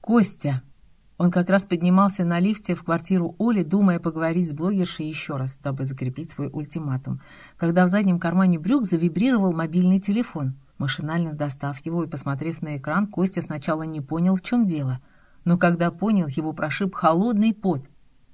Костя. Он как раз поднимался на лифте в квартиру Оли, думая поговорить с блогершей еще раз, дабы закрепить свой ультиматум, когда в заднем кармане брюк завибрировал мобильный телефон. Машинально достав его и посмотрев на экран, Костя сначала не понял, в чем дело. Но когда понял, его прошиб холодный пот.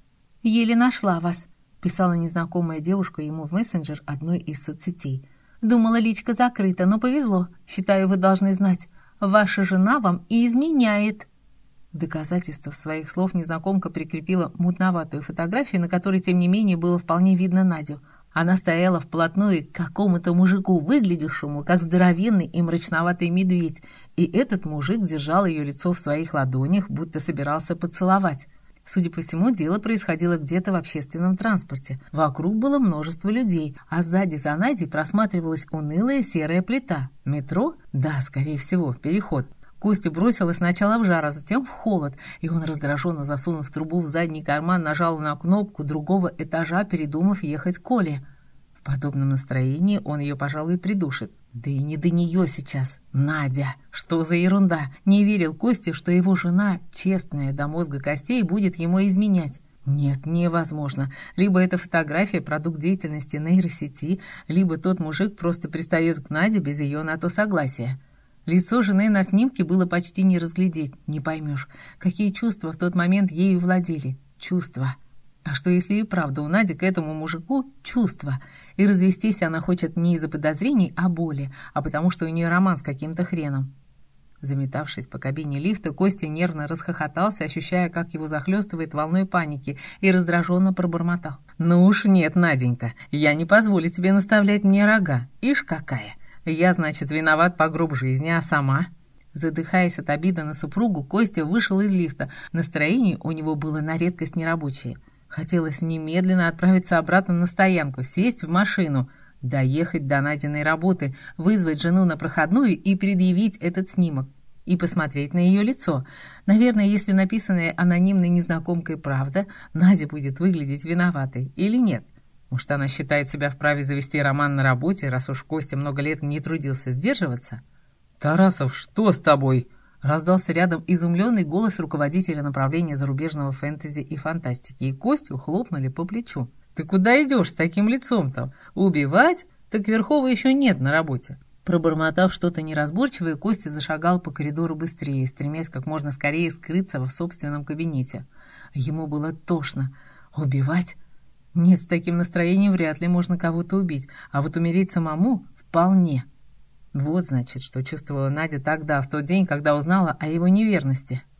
«Еле нашла вас», — писала незнакомая девушка ему в мессенджер одной из соцсетей. «Думала, личка закрыта, но повезло. Считаю, вы должны знать. Ваша жена вам и изменяет». В доказательство своих слов незнакомка прикрепила мутноватую фотографию, на которой, тем не менее, было вполне видно Надю. Она стояла вплотную к какому-то мужику, выглядевшему как здоровенный и мрачноватый медведь, и этот мужик держал ее лицо в своих ладонях, будто собирался поцеловать. Судя по всему, дело происходило где-то в общественном транспорте. Вокруг было множество людей, а сзади за Надей просматривалась унылая серая плита. Метро? Да, скорее всего, переход. Костю бросило сначала в жар, а затем в холод, и он, раздраженно засунув трубу в задний карман, нажал на кнопку другого этажа, передумав ехать к Оле. В подобном настроении он ее, пожалуй, придушит. Да и не до нее сейчас. Надя! Что за ерунда? Не верил Костя, что его жена, честная до мозга костей, будет ему изменять. Нет, невозможно. Либо эта фотография — продукт деятельности нейросети, либо тот мужик просто пристает к Наде без ее на то согласия. Лицо жены на снимке было почти не разглядеть, не поймешь, какие чувства в тот момент ею владели. Чувства. А что если и правда у Нади к этому мужику чувства, и развестись она хочет не из-за подозрений о боли, а потому что у нее роман с каким-то хреном? Заметавшись по кабине лифта, Костя нервно расхохотался, ощущая, как его захлестывает волной паники, и раздраженно пробормотал. «Ну уж нет, Наденька, я не позволю тебе наставлять мне рога. Ишь какая! Я, значит, виноват по гроб жизни, а сама...» Задыхаясь от обиды на супругу, Костя вышел из лифта. Настроение у него было на редкость нерабочее. Хотелось немедленно отправиться обратно на стоянку, сесть в машину, доехать до Надиной работы, вызвать жену на проходную и предъявить этот снимок. И посмотреть на ее лицо. Наверное, если написанная анонимной незнакомкой правда, Надя будет выглядеть виноватой или нет. Может, она считает себя вправе завести роман на работе, раз уж Костя много лет не трудился сдерживаться? «Тарасов, что с тобой?» — раздался рядом изумленный голос руководителя направления зарубежного фэнтези и фантастики, и Костю хлопнули по плечу. «Ты куда идешь с таким лицом-то? Убивать? Так Верхова еще нет на работе». Пробормотав что-то неразборчивое, Костя зашагал по коридору быстрее, стремясь как можно скорее скрыться в собственном кабинете. Ему было тошно. Убивать? Нет, с таким настроением вряд ли можно кого-то убить, а вот умереть самому вполне. Вот, значит, что чувствовала Надя тогда, в тот день, когда узнала о его неверности.